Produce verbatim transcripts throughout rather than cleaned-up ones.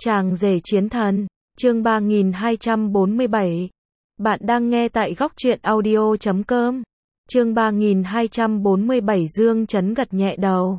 Chàng rể chiến thần, chương ba nghìn hai trăm bốn mươi bảy. Bạn đang nghe tại góc truyện audio chấm com. Chương ba nghìn hai trăm bốn mươi bảy. Dương Chấn gật nhẹ đầu.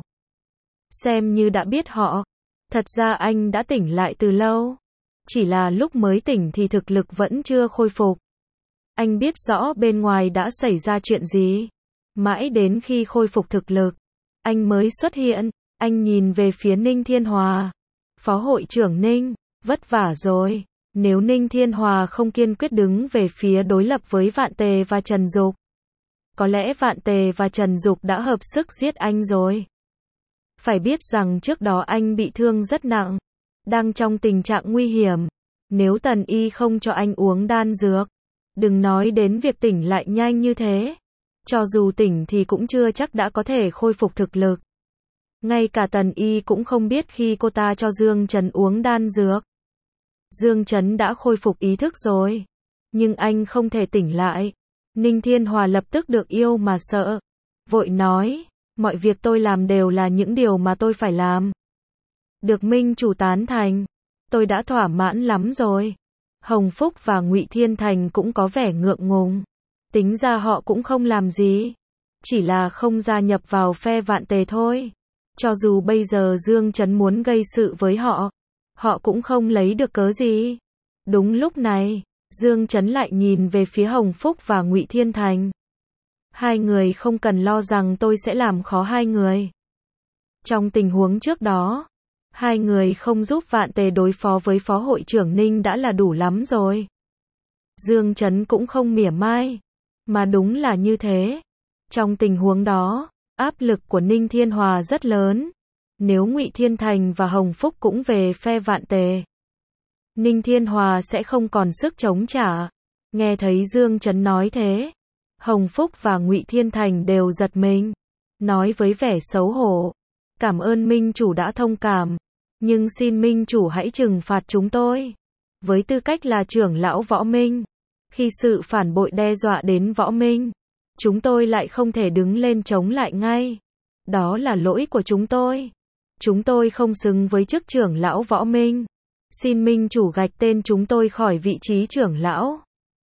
Xem như đã biết họ. Thật ra anh đã tỉnh lại từ lâu. Chỉ là lúc mới tỉnh thì thực lực vẫn chưa khôi phục. Anh biết rõ bên ngoài đã xảy ra chuyện gì. Mãi đến khi khôi phục thực lực, anh mới xuất hiện. Anh nhìn về phía Ninh Thiên Hòa. Phó hội trưởng Ninh, vất vả rồi. Nếu Ninh Thiên Hòa không kiên quyết đứng về phía đối lập với Vạn Tề và Trần Dục, có lẽ Vạn Tề và Trần Dục đã hợp sức giết anh rồi. Phải biết rằng trước đó anh bị thương rất nặng, đang trong tình trạng nguy hiểm. Nếu Tần Y không cho anh uống đan dược, đừng nói đến việc tỉnh lại nhanh như thế. Cho dù tỉnh thì cũng chưa chắc đã có thể khôi phục thực lực. Ngay cả Tần Y cũng không biết khi cô ta cho Dương Chấn uống đan dược. Dương Chấn đã khôi phục ý thức rồi. Nhưng anh không thể tỉnh lại. Ninh Thiên Hòa lập tức được yêu mà sợ. Vội nói, mọi việc tôi làm đều là những điều mà tôi phải làm. Được minh chủ tán thành, tôi đã thỏa mãn lắm rồi. Hồng Phúc và Ngụy Thiên Thành cũng có vẻ ngượng ngùng. Tính ra họ cũng không làm gì. Chỉ là không gia nhập vào phe Vạn Tề thôi. Cho dù bây giờ Dương Chấn muốn gây sự với họ, họ cũng không lấy được cớ gì. Đúng lúc này, Dương Chấn lại nhìn về phía Hồng Phúc và Ngụy Thiên Thành. Hai người không cần lo rằng tôi sẽ làm khó hai người. Trong tình huống trước đó, hai người không giúp Vạn Tề đối phó với Phó hội trưởng Ninh đã là đủ lắm rồi. Dương Chấn cũng không mỉa mai. Mà đúng là như thế. Trong tình huống đó, áp lực của Ninh Thiên Hòa rất lớn. Nếu Ngụy Thiên Thành và Hồng Phúc cũng về phe Vạn Tề, Ninh Thiên Hòa sẽ không còn sức chống trả. Nghe thấy Dương Chấn nói thế, Hồng Phúc và Ngụy Thiên Thành đều giật mình, nói với vẻ xấu hổ, cảm ơn minh chủ đã thông cảm, nhưng xin minh chủ hãy trừng phạt chúng tôi. Với tư cách là trưởng lão Võ Minh, khi sự phản bội đe dọa đến Võ Minh, chúng tôi lại không thể đứng lên chống lại ngay. Đó là lỗi của chúng tôi. Chúng tôi không xứng với chức trưởng lão Võ Minh. Xin minh chủ gạch tên chúng tôi khỏi vị trí trưởng lão.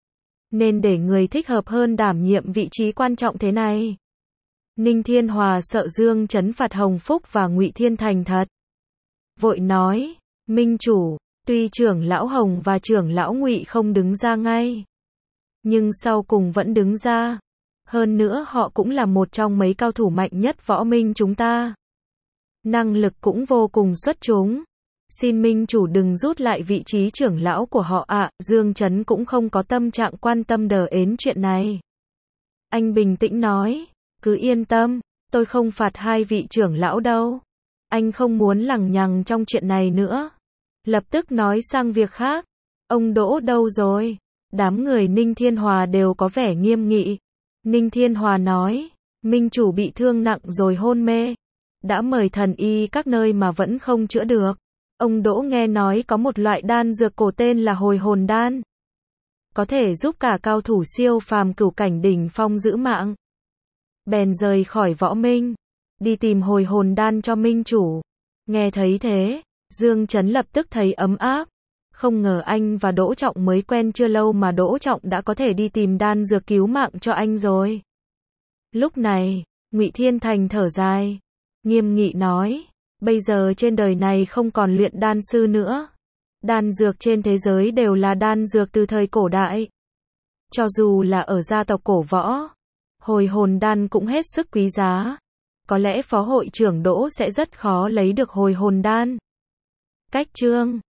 Nên để người thích hợp hơn đảm nhiệm vị trí quan trọng thế này. Ninh Thiên Hòa sợ Dương Chấn phạt Hồng Phúc và Ngụy Thiên Thành thật. Vội nói, minh chủ, tuy trưởng lão Hồng và trưởng lão Ngụy không đứng ra ngay, nhưng sau cùng vẫn đứng ra. Hơn nữa họ cũng là một trong mấy cao thủ mạnh nhất Võ Minh chúng ta. Năng lực cũng vô cùng xuất chúng. Xin minh chủ đừng rút lại vị trí trưởng lão của họ ạ. À. Dương Chấn cũng không có tâm trạng quan tâm đờ ến chuyện này. Anh bình tĩnh nói, cứ yên tâm, tôi không phạt hai vị trưởng lão đâu. Anh không muốn lằng nhằng trong chuyện này nữa. Lập tức nói sang việc khác. Ông Đỗ đâu rồi? Đám người Ninh Thiên Hòa đều có vẻ nghiêm nghị. Ninh Thiên Hòa nói, minh chủ bị thương nặng rồi hôn mê. Đã mời thần y các nơi mà vẫn không chữa được. Ông Đỗ nghe nói có một loại đan dược cổ tên là hồi hồn đan. Có thể giúp cả cao thủ siêu phàm cửu cảnh đỉnh phong giữ mạng. Bèn rời khỏi Võ Minh, đi tìm hồi hồn đan cho minh chủ. Nghe thấy thế, Dương Chấn lập tức thấy ấm áp. Không ngờ anh và Đỗ Trọng mới quen chưa lâu mà Đỗ Trọng đã có thể đi tìm đan dược cứu mạng cho anh rồi. Lúc này, Ngụy Thiên Thành thở dài, nghiêm nghị nói, bây giờ trên đời này không còn luyện đan sư nữa. Đan dược trên thế giới đều là đan dược từ thời cổ đại. Cho dù là ở gia tộc cổ võ, hồi hồn đan cũng hết sức quý giá. Có lẽ phó hội trưởng Đỗ sẽ rất khó lấy được hồi hồn đan. Cách chương